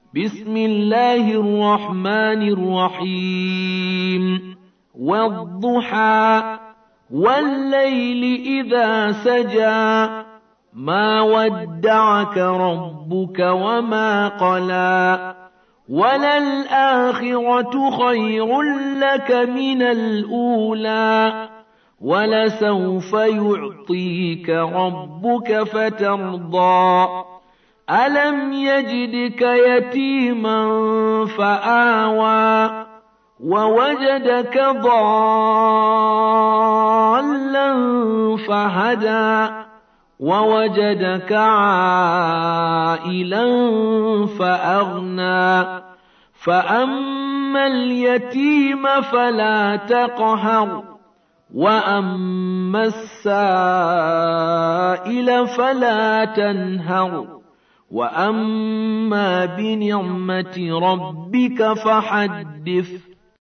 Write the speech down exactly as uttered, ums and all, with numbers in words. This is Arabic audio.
بسم الله الرحمن الرحيم والضحى والليل إذا سجى ما ودعك ربك وما قلى وللآخرة خير لك من الأولى ولسوف يعطيك ربك فترضى ألم يجدك يتيما فآوى ووجدك ضالا فهدى ووجدك عائلا فأغنى فأما اليتيم فلا تقهر وأما السائل فلا تنهر وأما بنعمة ربك فحدث